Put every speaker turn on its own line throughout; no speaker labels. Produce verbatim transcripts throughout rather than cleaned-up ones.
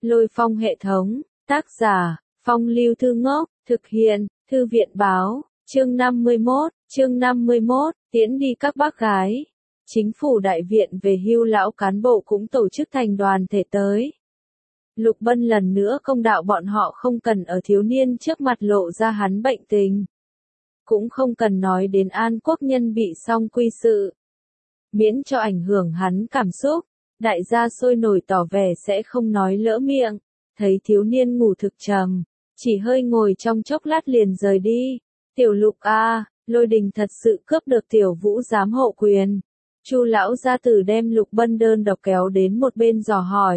Lôi Phong hệ thống, tác giả, Phong Lưu Thư Ngốc, thực hiện, Thư viện báo, chương năm mươi mốt, chương năm mươi mốt, tiễn đi các bác gái. Chính phủ đại viện về hưu lão cán bộ cũng tổ chức thành đoàn thể tới. Lục Bân lần nữa công đạo bọn họ không cần ở thiếu niên trước mặt lộ ra hắn bệnh tình. Cũng không cần nói đến An Quốc Nhân bị song quy sự. Miễn cho ảnh hưởng hắn cảm xúc, đại gia sôi nổi tỏ vẻ sẽ không nói lỡ miệng. Thấy thiếu niên ngủ thực trầm, chỉ hơi ngồi trong chốc lát liền rời đi. Tiểu Lục a, Lôi Đình thật sự cướp được Tiểu Vũ giám hộ quyền. Chu lão gia tử đem Lục Bân đơn độc kéo đến một bên dò hỏi.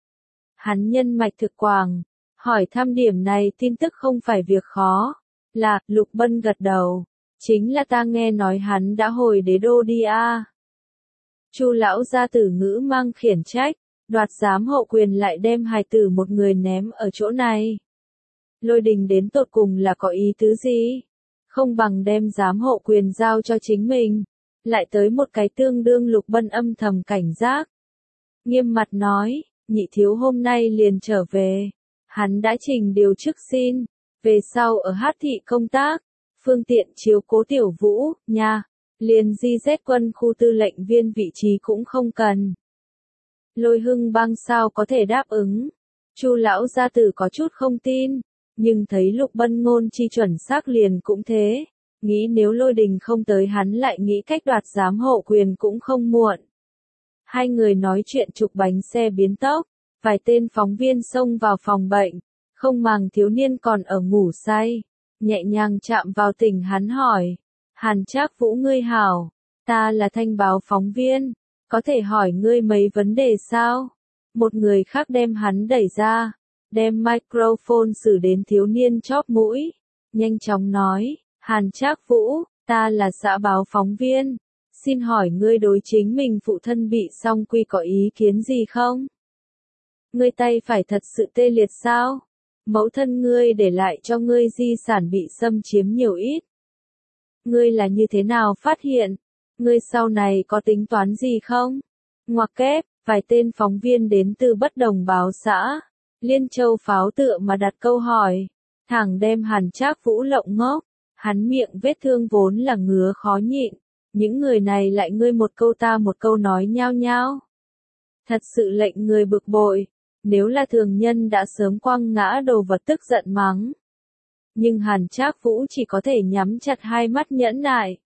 Hắn nhân mạch thực quảng, hỏi thăm điểm này tin tức không phải việc khó. Là, Lục Bân gật đầu. Chính là ta nghe nói hắn đã hồi đế đô đi a. Chu lão gia tử ngữ mang khiển trách, đoạt giám hộ quyền lại đem hài tử một người ném ở chỗ này. Lôi Đình đến tột cùng là có ý tứ gì? Không bằng đem giám hộ quyền giao cho chính mình. Lại tới một cái tương đương. Lục Bân âm thầm cảnh giác. Nghiêm mặt nói, nhị thiếu hôm nay liền trở về. Hắn đã trình điều chức xin, về sau ở Hát thị công tác, phương tiện chiếu cố Tiểu Vũ, nha, liền di dét quân khu tư lệnh viên vị trí cũng không cần. Lôi Hưng Bang sao có thể đáp ứng? Chu lão gia tử có chút không tin, nhưng thấy Lục Bân ngôn chi chuẩn xác liền cũng thế, nghĩ nếu Lôi Đình không tới hắn lại nghĩ cách đoạt giám hộ quyền cũng không muộn. Hai người nói chuyện trục bánh xe biến tốc, vài tên phóng viên xông vào phòng bệnh, không màng thiếu niên còn ở ngủ say, nhẹ nhàng chạm vào tỉnh hắn hỏi, Hàn Trác Vũ ngươi hảo, ta là thanh báo phóng viên, có thể hỏi ngươi mấy vấn đề sao? Một người khác đem hắn đẩy ra, đem microphone xử đến thiếu niên chóp mũi, nhanh chóng nói, Hàn Trác Vũ, ta là xã báo phóng viên, xin hỏi ngươi đối chính mình phụ thân bị song quy có ý kiến gì không? Ngươi tay phải thật sự tê liệt sao? Mẫu thân ngươi để lại cho ngươi di sản bị xâm chiếm nhiều ít. Ngươi là như thế nào phát hiện? Ngươi sau này có tính toán gì không? Ngoặc kép, vài tên phóng viên đến từ bất đồng báo xã, Liên Châu pháo tựa mà đặt câu hỏi, thẳng đem Hàn Trác Vũ lộng ngốc, hắn miệng vết thương vốn là ngứa khó nhịn, những người này lại ngươi một câu ta một câu nói nhao nhao. Thật sự lệnh người bực bội, nếu là thường nhân đã sớm quăng ngã đồ vật tức giận mắng. Nhưng Hàn Trác Vũ chỉ có thể nhắm chặt hai mắt nhẫn nại.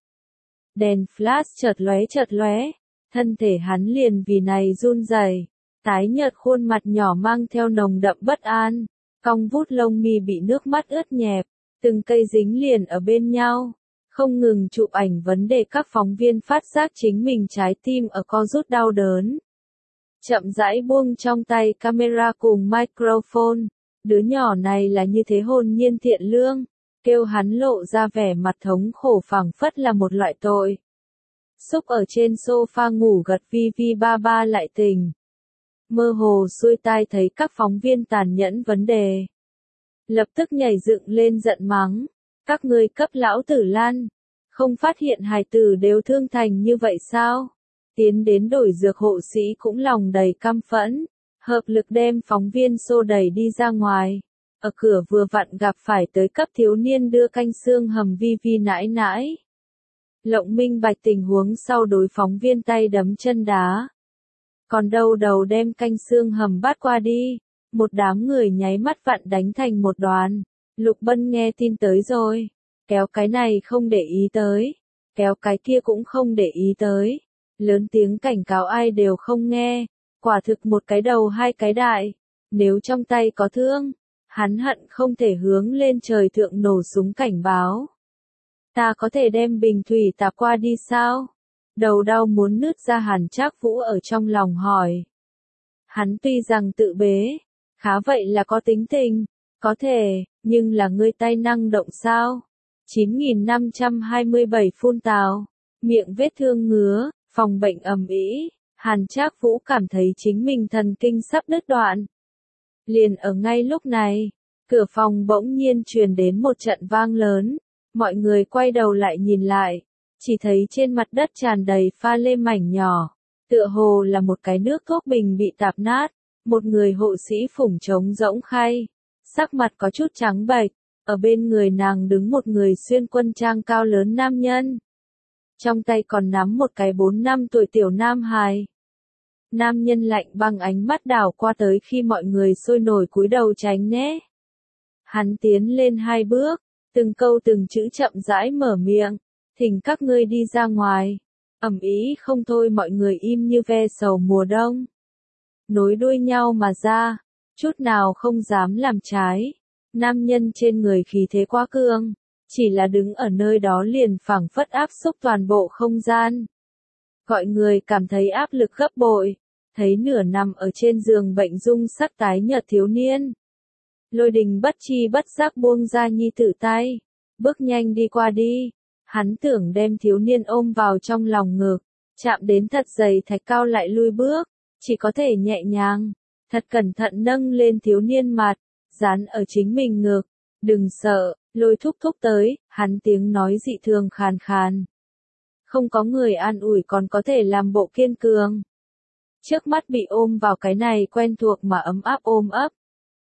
Đèn flash chợt lóe chợt lóe, thân thể hắn liền vì này run rẩy, tái nhợt khuôn mặt nhỏ mang theo nồng đậm bất an, cong vút lông mi bị nước mắt ướt nhẹp, từng cây dính liền ở bên nhau, không ngừng chụp ảnh vấn đề các phóng viên phát giác chính mình trái tim ở co rút đau đớn. Chậm rãi buông trong tay camera cùng microphone, đứa nhỏ này là như thế hồn nhiên thiện lương, kêu hắn lộ ra vẻ mặt thống khổ phảng phất là một loại tội. Xúc ở trên sofa ngủ gật vi vi ba ba lại tỉnh. Mơ hồ xuôi tai thấy các phóng viên tàn nhẫn vấn đề. Lập tức nhảy dựng lên giận mắng, các ngươi cấp lão tử lan, không phát hiện hài tử đều thương thành như vậy sao? Tiến đến đổi dược hộ sĩ cũng lòng đầy căm phẫn, hợp lực đem phóng viên xô đẩy đi ra ngoài. Ở cửa vừa vặn gặp phải tới cấp thiếu niên đưa canh xương hầm vi vi nãi nãi. Lộng minh bạch tình huống sau đối phóng viên tay đấm chân đá. Còn đâu đầu đem canh xương hầm bắt qua đi, một đám người nháy mắt vặn đánh thành một đoàn. Lục Bân nghe tin tới rồi, kéo cái này không để ý tới, kéo cái kia cũng không để ý tới. Lớn tiếng cảnh cáo ai đều không nghe, quả thực một cái đầu hai cái đại, nếu trong tay có thương, hắn hận không thể hướng lên trời thượng nổ súng cảnh báo. Ta có thể đem bình thủy tạp qua đi sao? Đầu đau muốn nứt ra. Hàn Trác Vũ ở trong lòng hỏi. Hắn tuy rằng tự bế, khá vậy là có tính tình, có thể, nhưng là ngươi tay năng động sao? chín nghìn năm trăm hai mươi bảy phun tào, miệng vết thương ngứa, phòng bệnh ầm ĩ, Hàn Trác Vũ cảm thấy chính mình thần kinh sắp đứt đoạn. Liền ở ngay lúc này, cửa phòng bỗng nhiên truyền đến một trận vang lớn, mọi người quay đầu lại nhìn lại, chỉ thấy trên mặt đất tràn đầy pha lê mảnh nhỏ, tựa hồ là một cái nước thuốc bình bị tạp nát, Một người hộ sĩ phủng trống rỗng khay, sắc mặt có chút trắng bệch, ở bên người nàng đứng một người xuyên quân trang cao lớn nam nhân. Trong tay còn nắm một cái bốn năm tuổi tiểu nam hài. Nam nhân lạnh băng ánh mắt đảo qua tới khi mọi người sôi nổi cúi đầu tránh né. Hắn tiến lên hai bước, từng câu từng chữ chậm rãi mở miệng, thỉnh các ngươi đi ra ngoài. Ầm ĩ không thôi, mọi người im như ve sầu mùa đông. Nối đuôi nhau mà ra, chút nào không dám làm trái. Nam nhân trên người khí thế quá cương, chỉ là đứng ở nơi đó liền phảng phất áp xúc toàn bộ không gian. Gọi người cảm thấy áp lực gấp bội, thấy nửa nằm ở trên giường bệnh dung sắc tái nhợt thiếu niên. Lôi Đình bất chi bất giác buông ra nhi tử tay, bước nhanh đi qua đi. Hắn tưởng đem thiếu niên ôm vào trong lòng ngực, chạm đến thật dày thạch cao lại lui bước, chỉ có thể nhẹ nhàng, thật cẩn thận nâng lên thiếu niên mặt, dán ở chính mình ngực. Đừng sợ, Lôi thúc thúc tới, hắn tiếng nói dị thường khàn khàn. Không có người an ủi còn có thể làm bộ kiên cường. Trước mắt bị ôm vào cái này quen thuộc mà ấm áp ôm ấp.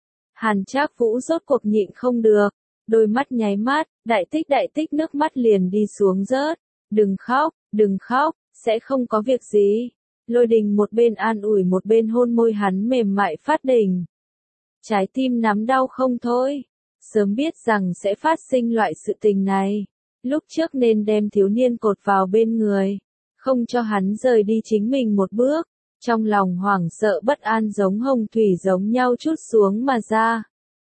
Hàn Trác Vũ rốt cuộc nhịn không được, đôi mắt nháy mắt, đại tích đại tích nước mắt liền đi xuống rớt. Đừng khóc, đừng khóc, sẽ không có việc gì. Lôi Đình một bên an ủi một bên hôn môi hắn mềm mại phát đỉnh. Trái tim nắm đau không thôi. Sớm biết rằng sẽ phát sinh loại sự tình này. Lúc trước nên đem thiếu niên cột vào bên người, không cho hắn rời đi chính mình một bước. Trong lòng hoảng sợ bất an giống hồng thủy giống nhau trút xuống mà ra.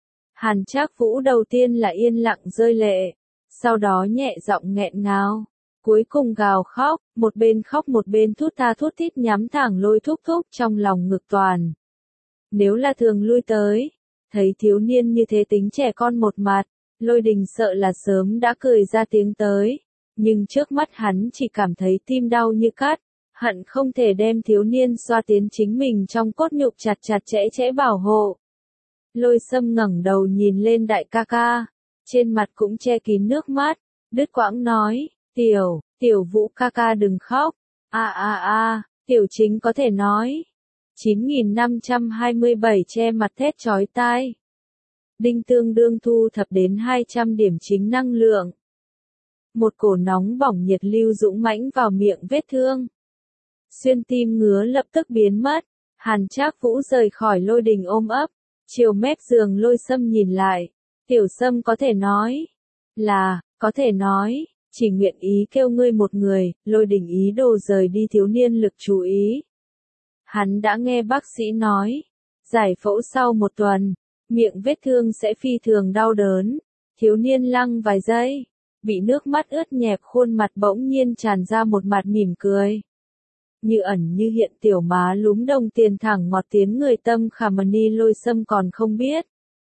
Hàn Trác Vũ đầu tiên là yên lặng rơi lệ, sau đó nhẹ giọng nghẹn ngào, cuối cùng gào khóc, một bên khóc một bên thút tha thút thít nhắm thẳng Lôi thúc thúc trong lòng ngực toàn. Nếu là thường lui tới, thấy thiếu niên như thế tính trẻ con một mặt, Lôi Đình sợ là sớm đã cười ra tiếng tới, nhưng trước mắt hắn chỉ cảm thấy tim đau như cắt. Hận không thể đem thiếu niên xoa tiến chính mình trong cốt nhục chặt chặt chẽ chẽ bảo hộ. Lôi Sâm ngẩng đầu nhìn lên đại ca ca, trên mặt cũng che kín nước mắt, đứt quãng nói, tiểu, tiểu Vũ ca ca đừng khóc, a a a, tiểu Chính có thể nói. chín nghìn năm trăm hai mươi bảy che mặt thét chói tai. Đinh tương đương thu thập đến hai trăm điểm chính năng lượng. Một cổ nóng bỏng nhiệt lưu dũng mãnh vào miệng vết thương. Xuyên tim ngứa lập tức biến mất, Hàn Trác Vũ rời khỏi Lôi Đình ôm ấp, chiều mép giường Lôi Sâm nhìn lại, tiểu Sâm có thể nói, là, có thể nói, chỉ nguyện ý kêu ngươi một người. Lôi Đình ý đồ rời đi thiếu niên lực chú ý. Hắn đã nghe bác sĩ nói, giải phẫu sau một tuần, miệng vết thương sẽ phi thường đau đớn. Thiếu niên lăng vài giây, bị nước mắt ướt nhẹp khuôn mặt bỗng nhiên tràn ra một mặt mỉm cười. Như ẩn như hiện tiểu má lúm đồng tiền thẳng ngọt tiến người tâm khả mà ni Lôi Sâm còn không biết.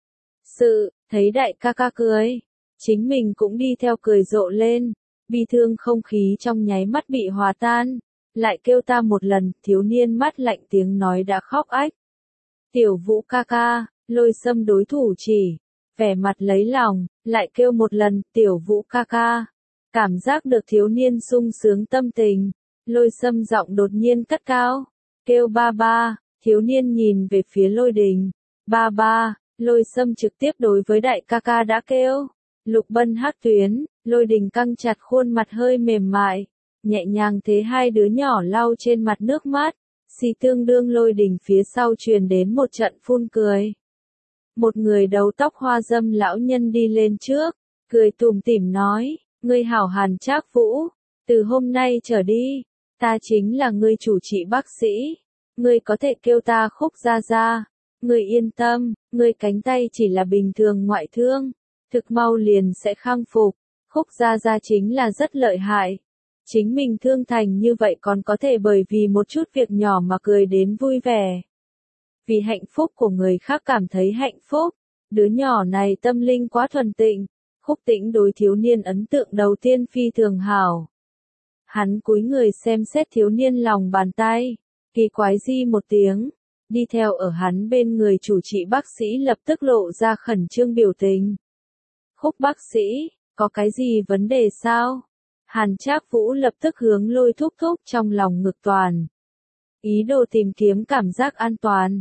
Sự, thấy đại ca ca cười, chính mình cũng đi theo cười rộ lên, bi thương không khí trong nháy mắt bị hòa tan, lại kêu ta một lần, thiếu niên mắt lạnh tiếng nói đã khóc ách. Tiểu Vũ ca ca, Lôi Sâm đối thủ chỉ, vẻ mặt lấy lòng, lại kêu một lần, tiểu Vũ ca ca, cảm giác được thiếu niên sung sướng tâm tình. Lôi Sâm giọng đột nhiên cất cao, kêu ba ba. Thiếu niên nhìn về phía Lôi Đình, ba ba. Lôi Sâm trực tiếp đối với đại ca ca đã kêu, Lục Bân Hắc Tuyến. Lôi Đình căng chặt khuôn mặt hơi mềm mại, nhẹ nhàng thế hai đứa nhỏ lau trên mặt nước mắt, xì tương đương Lôi Đình phía sau truyền đến một trận phun cười. Một người đầu tóc hoa râm lão nhân đi lên trước, cười tủm tỉm nói, ngươi hảo Hàn Trác Vũ, từ hôm nay trở đi, ta chính là ngươi chủ trị bác sĩ, ngươi có thể kêu ta Khúc gia gia, ngươi yên tâm, ngươi cánh tay chỉ là bình thường ngoại thương, thực mau liền sẽ khang phục. Khúc gia gia chính là rất lợi hại, chính mình thương thành như vậy còn có thể bởi vì một chút việc nhỏ mà cười đến vui vẻ. Vì hạnh phúc của người khác cảm thấy hạnh phúc, đứa nhỏ này tâm linh quá thuần tịnh. Khúc Tĩnh đối thiếu niên ấn tượng đầu tiên phi thường hảo. Hắn cúi người xem xét thiếu niên lòng bàn tay, kỳ quái di một tiếng, đi theo ở hắn bên người chủ trị bác sĩ lập tức lộ ra khẩn trương biểu tình. Khúc bác sĩ, có cái gì vấn đề sao? Hàn Trác Vũ lập tức hướng Lôi thúc thúc trong lòng ngực toàn. Ý đồ tìm kiếm cảm giác an toàn.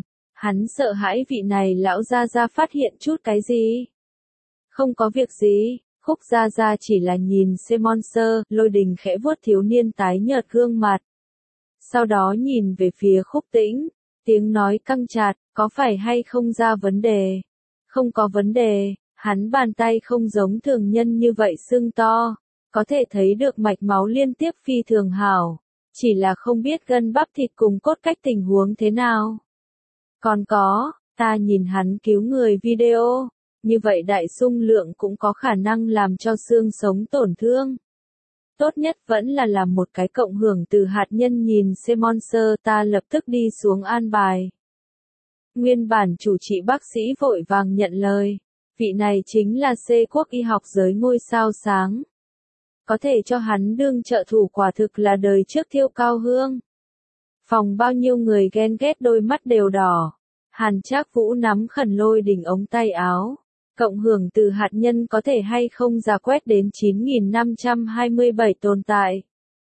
Hắn sợ hãi vị này lão gia gia phát hiện chút cái gì. Không có việc gì, Khúc gia gia chỉ là nhìn Simon sơ, Lôi Đình khẽ vuốt thiếu niên tái nhợt gương mặt. Sau đó nhìn về phía Khúc Tĩnh, tiếng nói căng chặt, có phải hay không ra vấn đề? Không có vấn đề, hắn bàn tay không giống thường nhân như vậy sưng to, có thể thấy được mạch máu liên tiếp phi thường hảo, chỉ là không biết gân bắp thịt cùng cốt cách tình huống thế nào. Còn có, ta nhìn hắn cứu người video, như vậy đại xung lượng cũng có khả năng làm cho xương sống tổn thương. Tốt nhất vẫn là làm một cái cộng hưởng từ hạt nhân nhìn Simon sơ, ta lập tức đi xuống an bài. Nguyên bản chủ trị bác sĩ vội vàng nhận lời, vị này chính là C quốc y học giới ngôi sao sáng. Có thể cho hắn đương trợ thủ quả thực là đời trước thiêu cao hương. Phòng bao nhiêu người ghen ghét đôi mắt đều đỏ. Hàn Trác Vũ nắm khẩn Lôi Đình ống tay áo. Cộng hưởng từ hạt nhân có thể hay không giả quét đến chín nghìn năm trăm hai mươi bảy tồn tại.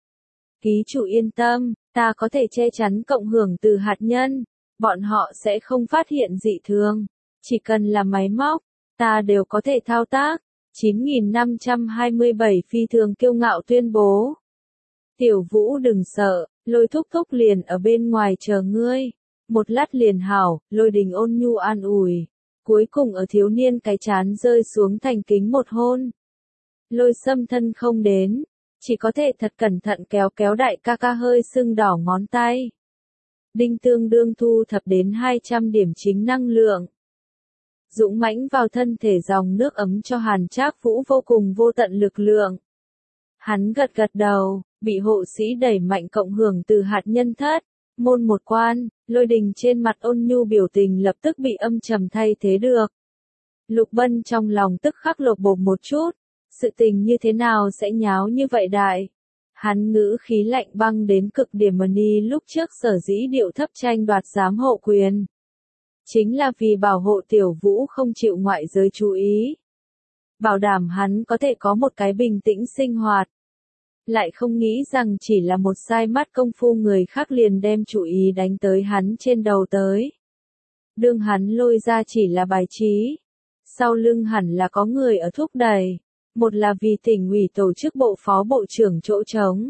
Ký chủ yên tâm, ta có thể che chắn cộng hưởng từ hạt nhân. Bọn họ sẽ không phát hiện dị thường. Chỉ cần là máy móc, ta đều có thể thao tác. chín nghìn năm trăm hai mươi bảy phi thường kiêu ngạo tuyên bố. Tiểu Vũ đừng sợ, Lôi thúc thúc liền ở bên ngoài chờ ngươi. Một lát liền hảo, Lôi Đình ôn nhu an ủi. Cuối cùng ở thiếu niên cái chán rơi xuống thành kính một hôn. Lôi Sâm thân không đến, chỉ có thể thật cẩn thận kéo kéo đại ca ca hơi sưng đỏ ngón tay. Đinh tương đương thu thập đến hai trăm điểm chính năng lượng. Dũng mãnh vào thân thể dòng nước ấm cho Hàn Trác Vũ vô cùng vô tận lực lượng. Hắn gật gật đầu, bị hộ sĩ đẩy mạnh cộng hưởng từ hạt nhân thất, môn một quan, Lôi Đình trên mặt ôn nhu biểu tình lập tức bị âm trầm thay thế được. Lục Bân trong lòng tức khắc lột bột một chút, sự tình như thế nào sẽ nháo như vậy đại. Hắn ngữ khí lạnh băng đến cực điểm mà ni lúc trước sở dĩ điệu thấp tranh đoạt giám hộ quyền. Chính là vì bảo hộ Tiểu Vũ không chịu ngoại giới chú ý. Bảo đảm hắn có thể có một cái bình tĩnh sinh hoạt. Lại không nghĩ rằng chỉ là một sai mắt công phu người khác liền đem chú ý đánh tới hắn trên đầu tới. Đương hắn lôi ra chỉ là bài trí. Sau lưng hẳn là có người ở thúc đẩy. Một là vì tỉnh ủy tổ chức bộ phó bộ trưởng chỗ trống.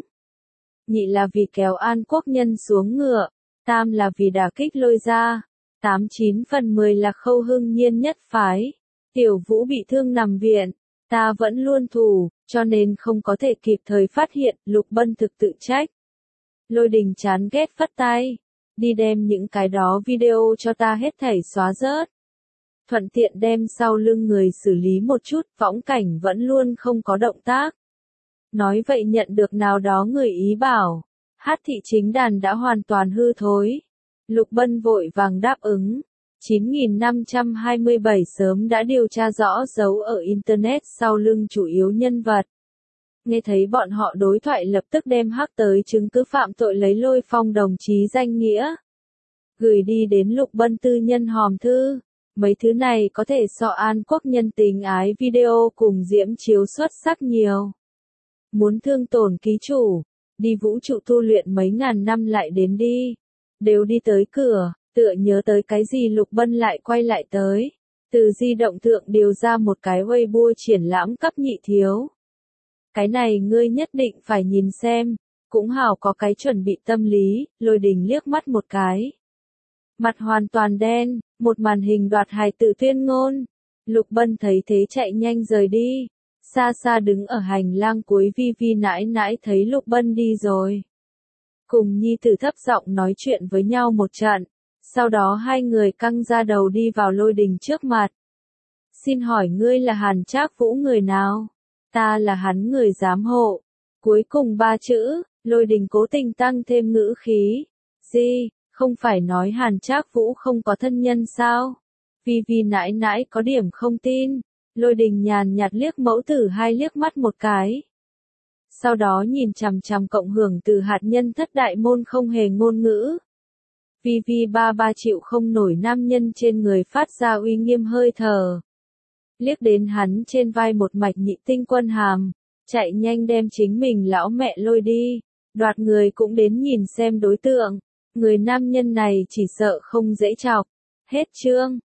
Nhị là vì kéo An Quốc Nhân xuống ngựa. Tam là vì đả kích lôi ra. Tám chín phần mười là Khâu Hưng Nhiên nhất phái. Tiểu Vũ bị thương nằm viện. Ta vẫn luôn thủ, cho nên không có thể kịp thời phát hiện, Lục Bân thực tự trách. Lôi Đình chán ghét phất tay. Đi đem những cái đó video cho ta hết thảy xóa rớt. Thuận tiện đem sau lưng người xử lý một chút, võng cảnh vẫn luôn không có động tác. Nói vậy nhận được nào đó người ý bảo. Hát thị chính đàn đã hoàn toàn hư thối. Lục Bân vội vàng đáp ứng. chín nghìn năm trăm hai mươi bảy sớm đã điều tra rõ dấu ở Internet sau lưng chủ yếu nhân vật. Nghe thấy bọn họ đối thoại lập tức đem hắc tới chứng cứ phạm tội lấy Lôi Phong đồng chí danh nghĩa. Gửi đi đến Lục Bân tư nhân hòm thư. Mấy thứ này có thể so An Quốc Nhân tình ái video cùng diễm chiếu xuất sắc nhiều. Muốn thương tổn ký chủ, đi vũ trụ tu luyện mấy ngàn năm lại đến đi. Đều đi tới cửa. Tựa nhớ tới cái gì Lục Bân lại quay lại tới. Từ di động thượng điều ra một cái Weibo triển lãm cấp nhị thiếu. Cái này ngươi nhất định phải nhìn xem. Cũng hảo có cái chuẩn bị tâm lý, Lôi Đình liếc mắt một cái. Mặt hoàn toàn đen, một màn hình đoạt hài tự tuyên ngôn. Lục Bân thấy thế chạy nhanh rời đi. Xa xa đứng ở hành lang cuối Vi Vi nãi nãi thấy Lục Bân đi rồi. Cùng nhi tử thấp giọng nói chuyện với nhau một trận. Sau đó hai người căng ra đầu đi vào Lôi Đình trước mặt. Xin hỏi ngươi là Hàn Trác Vũ người nào? Ta là hắn người giám hộ. Cuối cùng ba chữ, Lôi Đình cố tình tăng thêm ngữ khí. Gì, không phải nói Hàn Trác Vũ không có thân nhân sao? Vi Vi nãi nãi có điểm không tin. Lôi Đình nhàn nhạt liếc mẫu tử hai liếc mắt một cái. Sau đó nhìn chằm chằm cộng hưởng từ hạt nhân thất đại môn không hề ngôn ngữ. Vi Vi ba ba chịu không nổi nam nhân trên người phát ra uy nghiêm hơi thở. Liếc đến hắn trên vai một mạch nhị tinh quân hàm, chạy nhanh đem chính mình lão mẹ lôi đi, đoạt người cũng đến nhìn xem đối tượng, người nam nhân này chỉ sợ không dễ chọc. Hết chương.